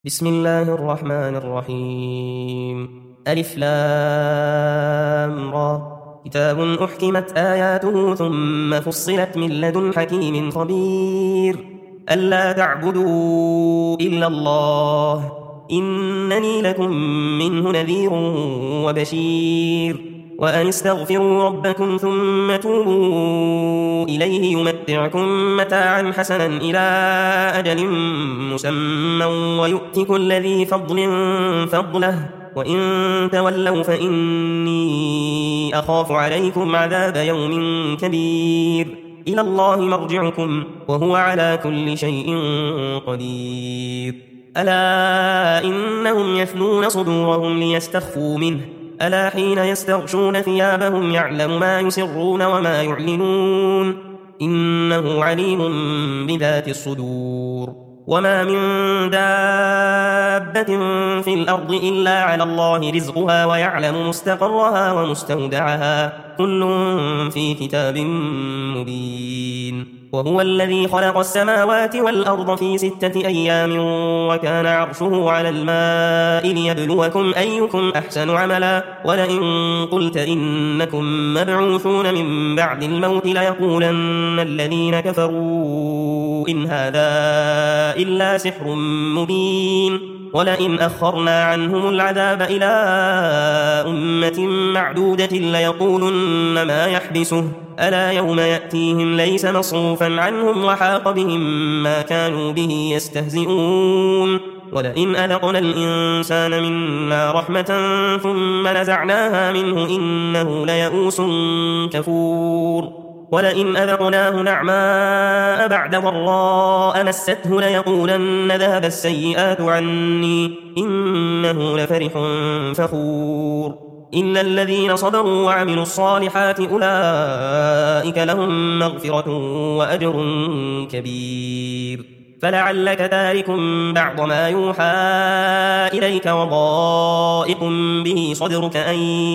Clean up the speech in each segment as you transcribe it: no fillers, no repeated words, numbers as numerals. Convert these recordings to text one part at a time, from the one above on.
بسم الله الرحمن الرحيم. ألف لام را. كتاب أحكمت آياته ثم فصلت من لدن حكيم خبير. ألا تعبدوا إلا الله إنني لكم منه نذير وبشير. وأن استغفروا ربكم ثم توبوا إليه يمتعكم متاعا حسنا إلى أجل مسمى ويؤت كل ذي فضل فضله وإن تولوا فإني أخاف عليكم عذاب يوم كبير. إلى الله مرجعكم وهو على كل شيء قدير. ألا إنهم يثنون صدورهم ليستخفوا منه ألا حين يستغشون ثيابهم يعلم ما يسرون وما يعلنون إنه عليم بذات الصدور. وما من دابة في الأرض إلا على الله رزقها ويعلم مستقرها ومستودعها كل في كتاب مبين. وهو الذي خلق السماوات والأرض في 6 أيام وكان عرشه على الماء ليبلوكم أيكم أحسن عملا. ولئن قلت إنكم مبعوثون من بعد الموت ليقولن الذين كفروا إن هذا إلا سحر مبين. ولئن أخرنا عنهم العذاب إلى أمة معدودة ليقولن ما يحبسه ألا يوم يأتيهم ليس مصروفا عنهم وحاق بهم ما كانوا به يستهزئون. ولئن أذقنا الإنسان منا رحمة ثم نزعناها منه إنه ليئوس كفور. ولئن أذقناه نعماء بعد ضراء مسته ليقولن ذهب السيئات عني إنه لفرح فخور. إلا الذين صبروا وعملوا الصالحات أولئك لهم مغفرة وأجر كبير. فلعلك تارك بعض ما يوحى إليك وضائق به صدرك أن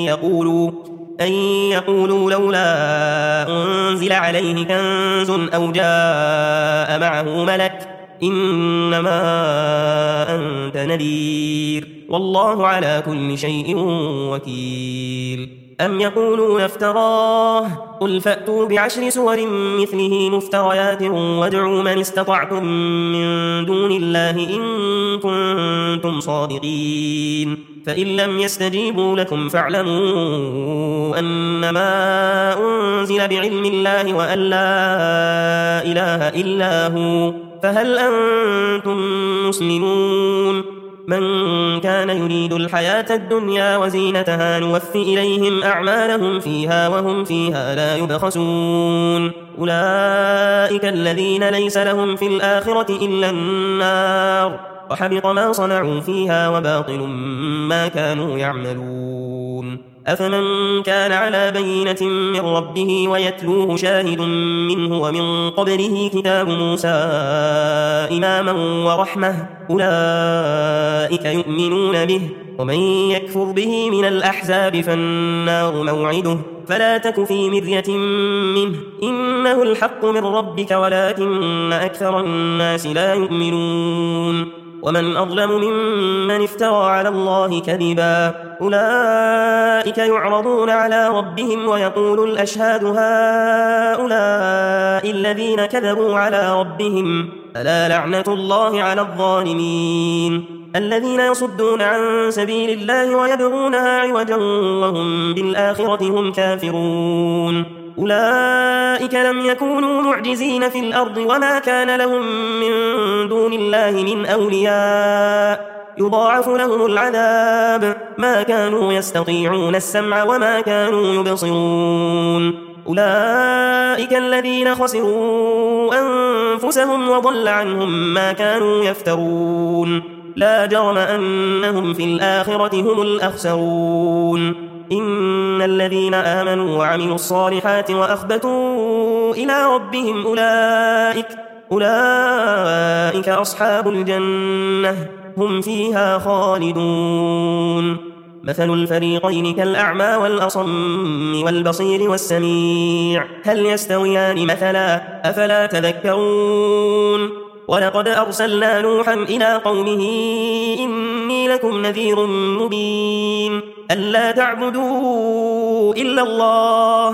يقولوا لولا أنزل عليه كنز أو جاء معه ملك إنما أنت نذير والله على كل شيء وكيل. أم يقولون افتراه قل فأتوا ب10 سور مثله مفتريات وادعوا من استطعتم من دون الله إن كنتم صادقين. فإن لم يستجيبوا لكم فاعلموا أنما أنزل بعلم الله وأن لا إله إلا هو فهل أنتم مسلمون. من كان يريد الحياة الدنيا وزينتها نوفي إليهم أعمالهم فيها وهم فيها لا يبخسون. أولئك الذين ليس لهم في الآخرة إلا النار وحبط ما صنعوا فيها وباطل ما كانوا يعملون. أفمن كان على بينة من ربه ويتلوه شاهد منه ومن قبله كتاب موسى إماما ورحمة أولئك يؤمنون به. ومن يكفر به من الأحزاب فالنار موعده فلا تك في مرية منه إنه الحق من ربك ولكن أكثر الناس لا يؤمنون. ومن أظلم ممن افترى على الله كذبا أولئك يعرضون على ربهم ويقول الأشهاد هؤلاء الذين كذبوا على ربهم ألا لعنة الله على الظالمين الذين يصدون عن سبيل الله ويبغونها عوجا وهم بالآخرة هم كافرون. أولئك لم يكونوا معجزين في الأرض وما كان لهم من دون الله من أولياء يضاعف لهم العذاب ما كانوا يستطيعون السمع وما كانوا يبصرون. أولئك الذين خسروا أنفسهم وضل عنهم ما كانوا يفترون لا جرم أنهم في الآخرة هم الأخسرون. إن الذين آمنوا وعملوا الصالحات وأخبتوا إلى ربهم أولئك أصحاب الجنة هم فيها خالدون. مثل الفريقين كالأعمى والأصم والبصير والسميع هل يستويان مثلا أفلا تذكرون. ولقد أرسلنا نوحا إلى قومه إني لكم نذير مبين ألا تعبدوا إلا الله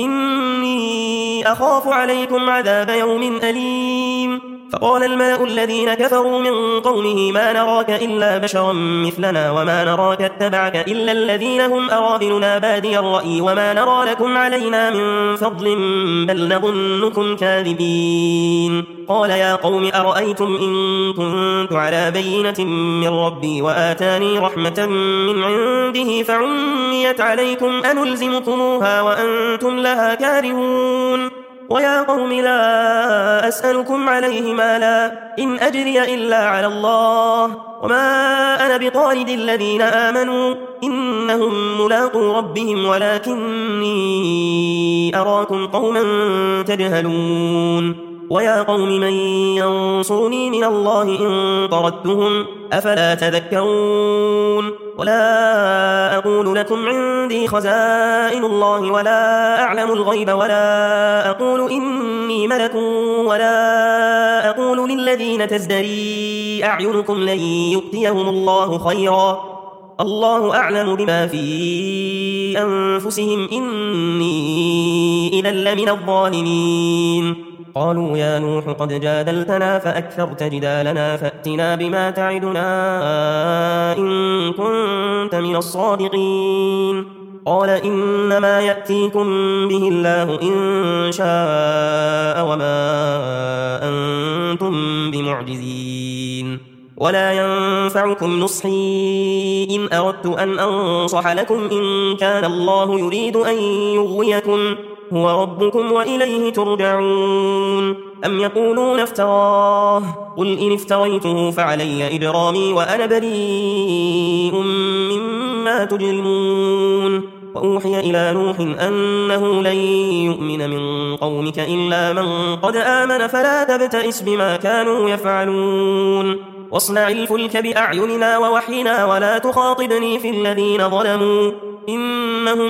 إني أخاف عليكم عذاب يوم أليم فقال الملأ الذين كفروا من قومه ما نراك إلا بشرا مثلنا وما نراك اتبعك إلا الذين هم أراذلنا بادي الرأي وما نرى لكم علينا من فضل بل نظنكم كاذبين قال يا قوم أرأيتم إن كنت على بينة من ربي وآتاني رحمة من عنده فعميت عليكم أنلزمكموها وأنتم لها كارهون ويا قوم لا أسألكم عليه مالا إن أجري إلا على الله وما أنا بطارد الذين آمنوا إنهم ملاقو ربهم ولكني أراكم قوما تجهلون ويا قوم من ينصرني من الله إن طردتهم أفلا تذكرون ولا أقول لكم عندي خزائن الله ولا أعلم الغيب ولا أقول إني ملك ولا أقول للذين تزدري أعينكم لن يؤتيهم الله خيرا الله أعلم بما في أنفسهم إني إذا لمن الظالمين قالوا يا نوح قد جادلتنا فأكثرت جدالنا فأتنا بما تعدنا إن كنت من الصادقين قال إنما يأتيكم به الله إن شاء وما أنتم بمعجزين ولا ينفعكم نصحي إن أردت أن أنصح لكم إن كان الله يريد أن يغويكم هو ربكم وإليه ترجعون أم يقولون افتراه قل إن افتريته فعلي إجرامي وأنا بريء مما تجرمون وأوحي إلى نوح أنه لن يؤمن من قومك إلا من قد آمن فلا تبتئس بما كانوا يفعلون واصنع الفلك بأعيننا ووحينا ولا تخاطبني في الذين ظلموا إنهم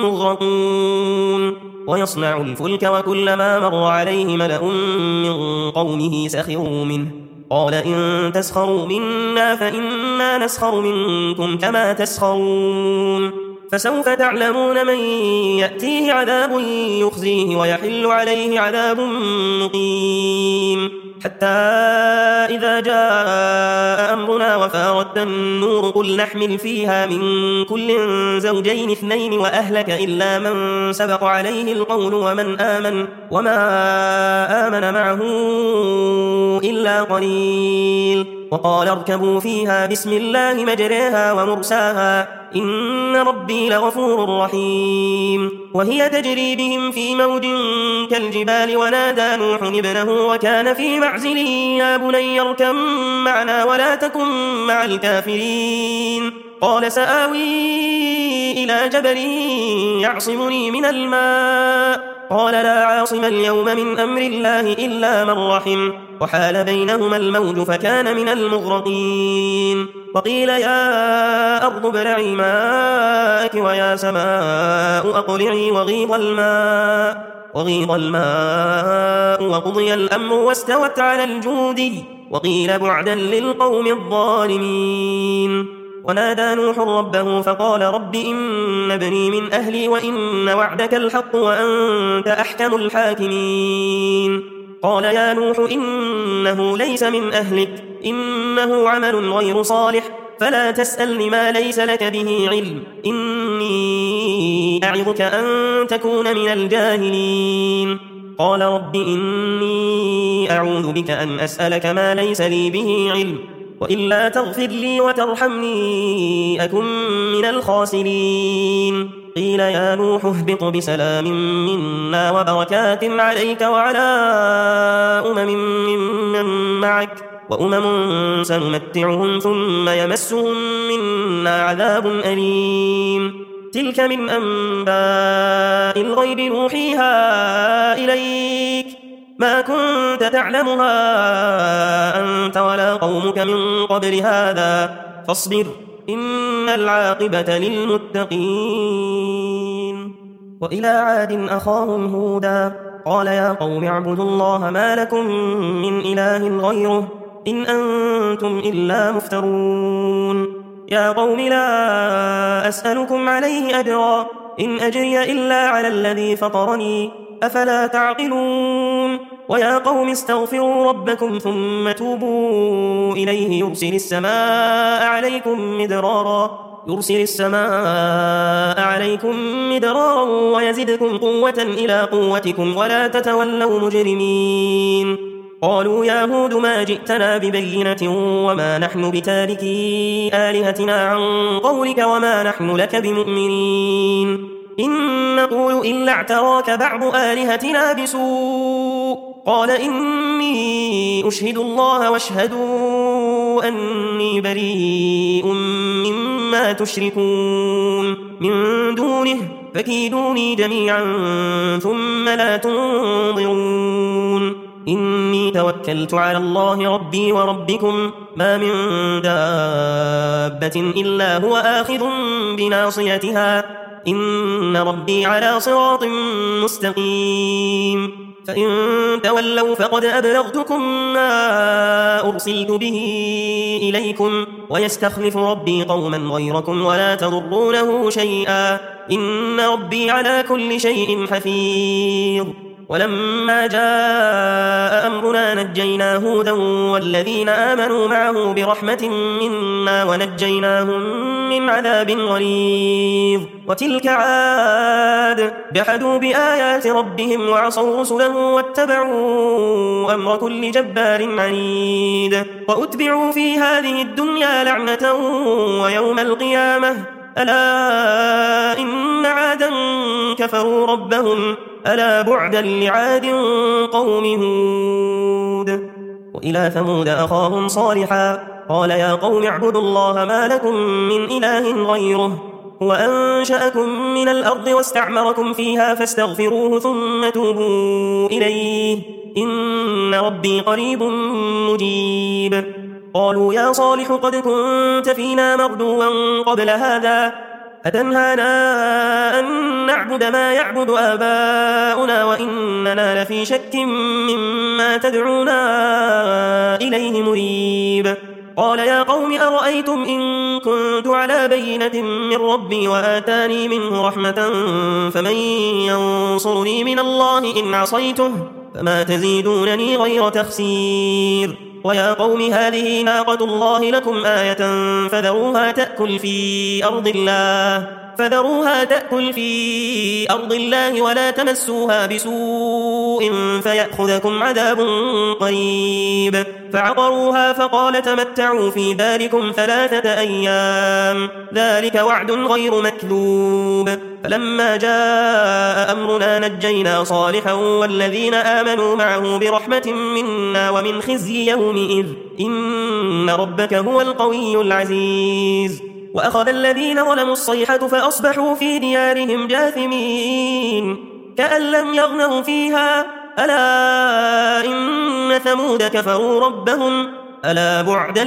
مغرقون ويصنع الفلك وكلما مر عليه ملأ من قومه سخروا منه قال إن تسخروا منا فإنا نسخر منكم كما تسخرون فسوف تعلمون من يأتيه عذاب يخزيه ويحل عليه عذاب مقيم حتى إذا جاء أمرنا وفارت النور قل نحمل فيها من كل زوجين اثنين وأهلك إلا من سبق عليه القول وما آمن معه إلا قليل وقال اركبوا فيها بسم الله مجريها ومرساها إن ربي لغفور رحيم وهي تجري بهم في موج كالجبال ونادى نوح ابنه وكان في معزل يا بني اركب معنا ولا تكن مع الكافرين قال سآوي إلى جبل يعصمني من الماء قال لا عاصم اليوم من أمر الله إلا من رحم وحال بينهما الموج فكان من المغرقين وقيل يا أرض ابلعي ماءك ويا سماء أقلعي وغيض الماء وقضي الأمر واستوت على الجودي وقيل بعدا للقوم الظالمين ونادى نوح ربه فقال رب إن ابني من أهلي وإن وعدك الحق وأنت أحكم الحاكمين قال يا نوح إنه ليس من أهلك إنه عمل غير صالح فلا تسألني ما ليس لك به علم إني أعظك أن تكون من الجاهلين قال رب إني أعوذ بك أن أسألك ما ليس لي به علم وإلا تغفر لي وترحمني أكن من الخاسرين قيل يا نوح اهبط بسلام منا وبركات عليك وعلى ممن معك وأمم سنمتعهم ثم يمسهم منا عذاب أليم تلك من أنباء الغيب نوحيها إليك ما كنت تعلمها أنت ولا قومك من قبل هذا فاصبر إن العاقبة للمتقين وإلى عاد أخاهم هودا قال يا قوم اعبدوا الله ما لكم من إله غيره إن أنتم إلا مفترون يا قوم لا أسألكم عليه أجرا إن أجري إلا على الذي فطرني أفلا تعقلون ويا قوم استغفروا ربكم ثم توبوا إليه يرسل السماء عليكم مدرارا ويزدكم قوة إلى قوتكم ولا تتولوا مجرمين قالوا يا هود ما جئتنا ببينة وما نحن بتاركي آلهتنا عن قولك وما نحن لك بمؤمنين إن نقول إلا اعتراك بعض آلهتنا بسوء قال إني أشهد الله واشهدوا أني بريء مما تشركون من دونه فكيدوني جميعا ثم لا تنظرون إني توكلت على الله ربي وربكم ما من دابة إلا هو آخذ بناصيتها إن ربي على صراط مستقيم فإن تولوا فقد أبلغتكم ما أرسلت به إليكم ويستخلف ربي قوما غيركم ولا تضرونه شيئا إن ربي على كل شيء حفيظ ولما جاء أمرنا نجينا هودا والذين آمنوا معه برحمة منا ونجيناهم من عذاب غليظ وتلك عاد جحدوا بآيات ربهم وعصوا رسله واتبعوا أمر كل جبار عنيد وأتبعوا في هذه الدنيا لعنة ويوم القيامة ألا إن عادا كفروا ربهم ألا بعدا لعاد قوم هود وإلى ثمود أخاهم صالحا قال يا قوم اعبدوا الله ما لكم من إله غيره هو أنشأكم من الأرض واستعمركم فيها فاستغفروه ثم توبوا إليه إن ربي قريب مجيب قالوا يا صالح قد كنت فينا مردوا قبل هذا أتنهانا أن نعبد ما يعبد آباؤنا وإننا لفي شك مما تدعونا إليه مريب قال يا قوم أرأيتم إن كنت على بينة من ربي وآتاني منه رحمة فمن ينصرني من الله إن عصيته فما تزيدونني غير تخسير ويا قوم هذه ناقة الله لكم آية فذروها تأكل في أرض الله ولا تمسوها بسوء فيأخذكم عذاب قريب فعقروها فقال تمتعوا في داركم 3 أيام ذلك وعد غير مكذوب فلما جاء أمرنا نجينا صالحا والذين آمنوا معه برحمة منا ومن خزي يومئذ إن ربك هو القوي العزيز وأخذ الذين ظلموا الصيحة فأصبحوا في ديارهم جاثمين كأن لم يغنوا فيها ألا إن ثمود كفروا ربهم ألا بعدا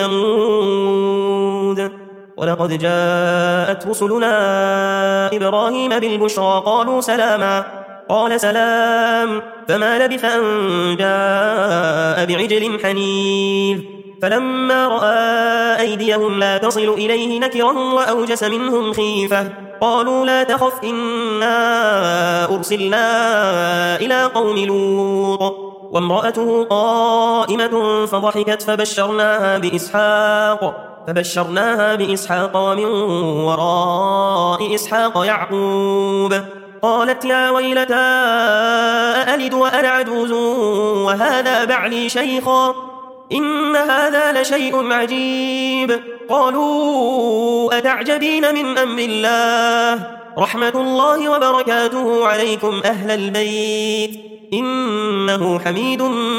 لثمود ولقد جاءت رسلنا إبراهيم بالبشرى قالوا سلاما قال سلام فما لبث أن جاء بعجل حنيذ فلما رأى أيديهم لا تصل إليه نكرهم وأوجس منهم خيفة قالوا لا تخف إنا أرسلنا إلى قوم لوط وامرأته قائمة فضحكت فبشرناها بإسحاق ومن وراء إسحاق يعقوب قالت يا ويلتى أألد وأنا عجوز وهذا بعلي شيخا إن هذا لشيء عجيب قالوا أتعجبين من أمر الله رحمة الله وبركاته عليكم أهل البيت إنه حميد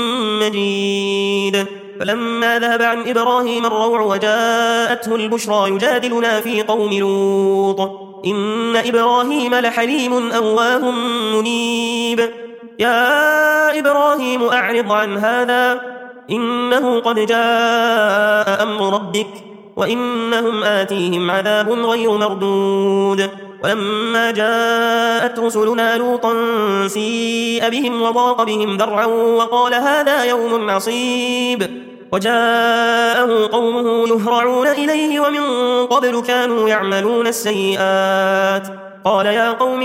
مجيد فلما ذهب عن إبراهيم الروع وجاءته البشرى يجادلنا في قوم لوط إن إبراهيم لحليم أواه منيب يا إبراهيم أعرض عن هذا إنه قد جاء أمر ربك وإنهم آتيهم عذاب غير مردود ولما جاءت رسلنا لوطا سيء بهم وضاق بهم ذرعا وقال هذا يوم عصيب وجاءه قومه يهرعون إليه ومن قبل كانوا يعملون السيئات قال يا قوم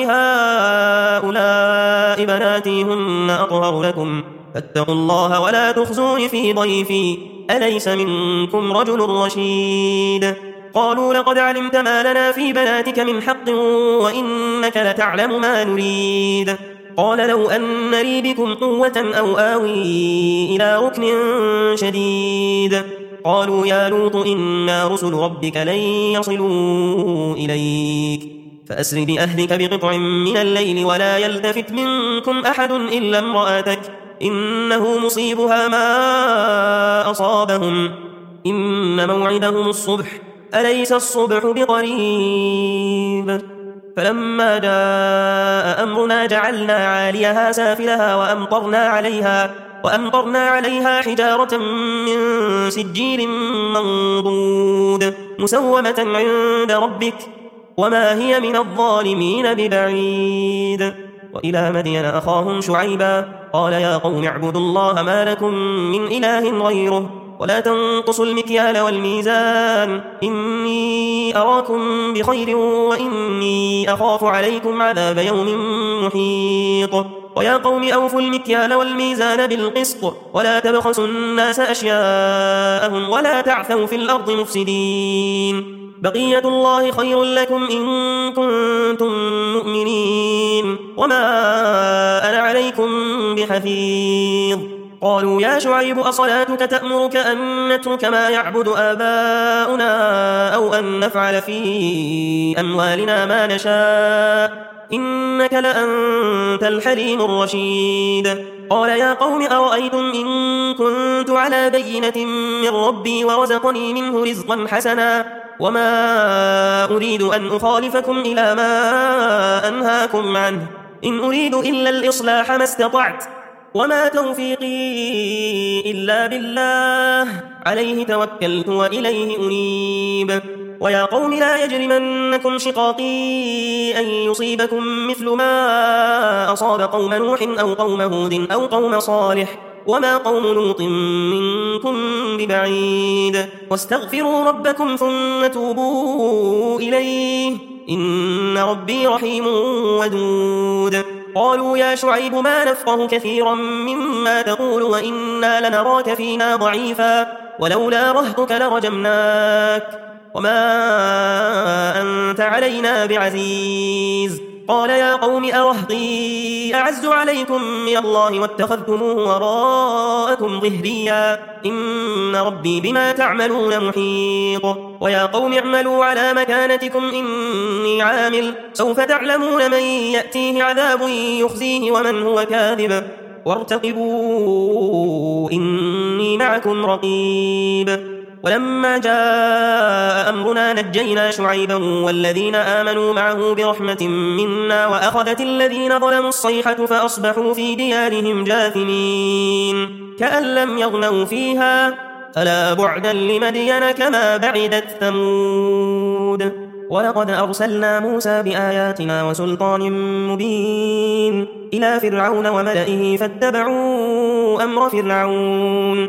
هؤلاء بناتي هن أطهر لكم فاتقوا الله ولا تخزون في ضيفي أليس منكم رجل رشيد قالوا لقد علمت ما لنا في بناتك من حق وإنك لتعلم ما نريد قال لو أن لي بكم قوة أو آوي إلى ركن شديد قالوا يا لوط إنا رسل ربك لن يصلوا إليك فأسر بأهلك بقطع من الليل ولا يلتفت منكم أحد إلا امرأتك إنه مصيبها ما أصابهم إن موعدهم الصبح أليس الصبح بقريب فلما جاء أمرنا جعلنا عاليها سافلها وأمطرنا عليها حجارة من سجيل منضود مسومة عند ربك وما هي من الظالمين ببعيد وإلى مدين أخاهم شعيبا قال يا قوم اعبدوا الله ما لكم من إله غيره ولا تنقصوا المكيال والميزان إني أراكم بخير وإني أخاف عليكم عذاب يوم محيط ويا قوم أوفوا المكيال والميزان بالقسط ولا تبخسوا الناس أشياءهم ولا تعثوا في الأرض مفسدين بقية الله خير لكم إن كنتم مؤمنين وما أنا عليكم بحفيظ قالوا يا شعيب أصلاتك تأمرك أن نترك ما يعبد آباؤنا أو أن نفعل في أموالنا ما نشاء إنك لأنت الحليم الرشيد قال يا قوم أرأيتم إن كنت على بينة من ربي ورزقني منه رزقا حسنا وما أريد أن أخالفكم إلى ما أنهاكم عنه إن أريد إلا الإصلاح ما استطعت وما توفيقي إلا بالله عليه توكلت وإليه أنيب ويا قوم لا يجرمنكم شقاقي أن يصيبكم مثل ما أصاب قوم نوح أو قوم هود أو قوم صالح وما قوم لوط منكم ببعيد واستغفروا ربكم ثم توبوا إليه إن ربي رحيم ودود قالوا يا شعيب ما نفقه كثيرا مما تقول وإنا لنراك فينا ضعيفا ولولا رهطك لرجمناك وما أنت علينا بعزيز قال يا قوم أرهطي أعز عليكم من الله واتخذتموه وراءكم ظهريا إن ربي بما تعملون محيط ويا قوم اعملوا على مكانتكم إني عامل سوف تعلمون من يأتيه عذاب يخزيه ومن هو كاذب وارتقبوا إني معكم رقيب ولما جاء أمرنا نجينا شعيبا والذين آمنوا معه برحمة منا وأخذت الذين ظلموا الصيحة فأصبحوا في ديارهم جاثمين كأن لم يغنوا فيها ألا بعدا لمدين كما بعدت ثمود ولقد أرسلنا موسى بآياتنا وسلطان مبين إلى فرعون وملئه فاتبعوا أمر فرعون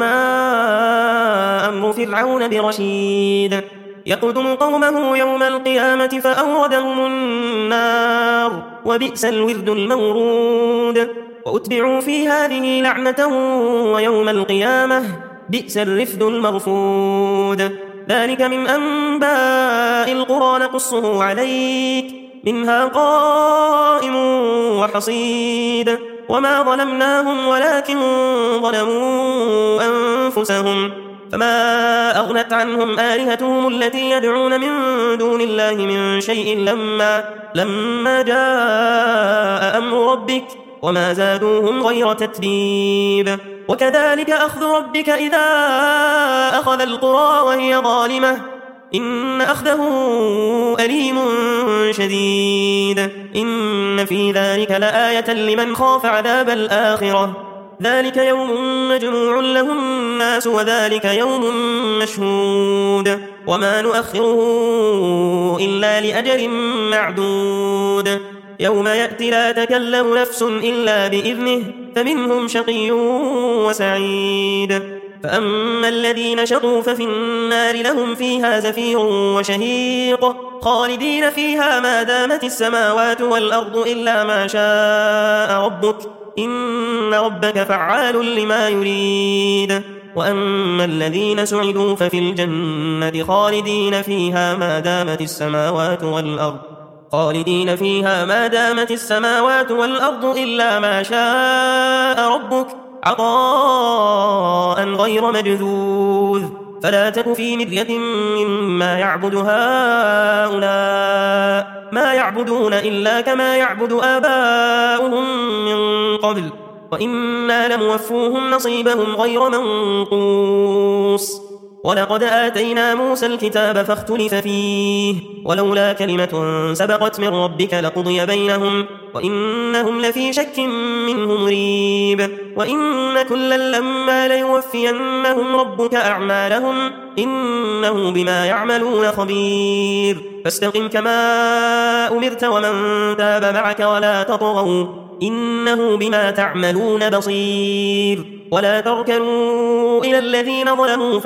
وما أمر فرعون برشيد يقدم قومه يوم القيامة فأوردهم النار وبئس الورد المورود وأتبعوا في هذه لعنة ويوم القيامة بئس الرفد المرفود ذلك من أنباء القرى نقصه عليك منها قائم وحصيد وما ظلمناهم ولكن ظلموا أنفسهم فما أغنت عنهم آلهتهم التي يدعون من دون الله من شيء لما جاء أمر ربك وما زادوهم غير تتبيب وكذلك أخذ ربك إذا أخذ القرى وهي ظالمة إن أخذه أليم شديد إن في ذلك لآية لمن خاف عذاب الآخرة ذلك يوم مجموع له الناس وذلك يوم مشهود وما نؤخره إلا لأجل معدود يوم يأتي لا تكلم نفس إلا بإذنه فمنهم شقي وسعيد فأما الذين شقوا ففي النار لهم فيها زفير وشهيق خالدين فيها ما دامت السماوات والأرض إلا ما شاء ربك إن ربك فعال لما يريد وأما الذين سعدوا ففي الجنة خالدين فيها ما دامت السماوات والأرض إلا ما شاء ربك عطاء غير مجذوذ فلا تك في مرية مما يعبد هؤلاء ما يعبدون إلا كما يعبد آباؤهم من قبل وإنا لموفوهم نصيبهم غير منقوص ولقد آتينا موسى الكتاب فاختلف فيه ولولا كلمة سبقت من ربك لقضي بينهم وإنهم لفي شك منه مريب وإن كلا لما ليوفينهم ربك أعمالهم إنه بما يعملون خبير فاستقم كما أمرت ومن تاب معك ولا تطغوا إنه بما تعملون بصير ولا تركنوا إلى الذين ظلموا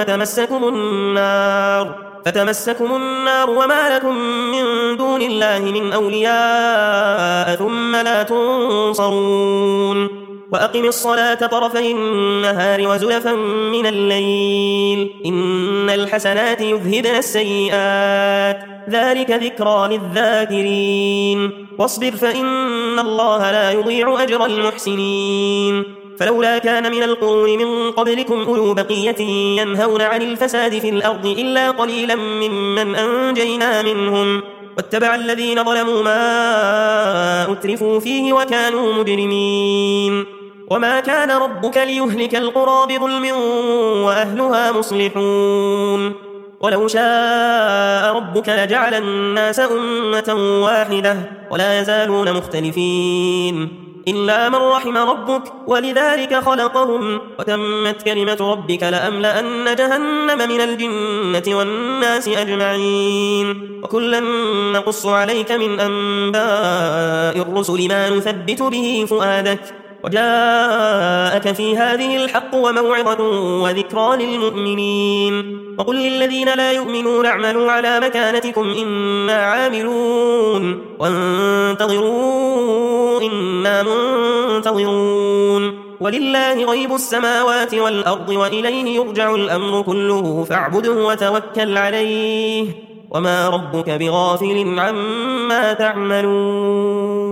فتمسكم النار وما لكم من دون الله من أولياء ثم لا تنصرون وأقم الصلاة طرفي النهار وزلفا من الليل إن الحسنات يذهبن السيئات ذلك ذكرى للذاكرين واصبر فإن الله لا يضيع أجر المحسنين فلولا كان من القرون من قبلكم أولو بقية ينهون عن الفساد في الأرض إلا قليلا ممن أنجينا منهم واتبع الذين ظلموا ما أترفوا فيه وكانوا مجرمين وما كان ربك ليهلك القرى بظلم وأهلها مصلحون ولو شاء ربك لجعل الناس أمة واحدة ولا يزالون مختلفين إلا من رحم ربك ولذلك خلقهم وتمت كلمة ربك لأملأن جهنم من الجنة والناس أجمعين وكلا نقص عليك من أنباء الرسل ما نثبت به فؤادك وجاءك في هذه الحق وموعظة وذكرى للمؤمنين وقل للذين لا يؤمنون اعملوا على مكانتكم إنا عاملون وانتظروا إنا منتظرون ولله غيب السماوات والأرض وإليه يرجع الأمر كله فاعبده وتوكل عليه وما ربك بغافل عما تعملون